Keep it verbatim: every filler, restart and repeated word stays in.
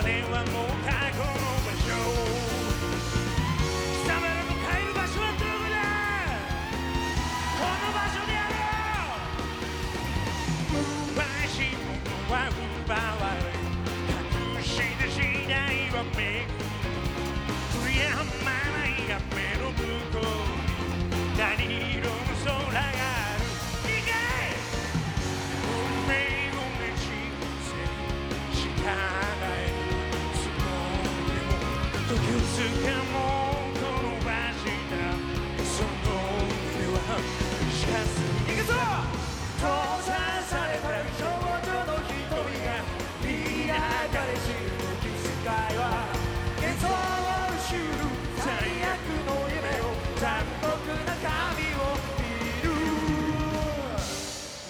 まではもう過去の場所貴様らの帰る場所はどこだこの場所であろうわしもは奪われ隠した時代はめぐるやまない雨の向こうに何色の空がある行け運命をねじ伏せしかないつもりも時をつかもう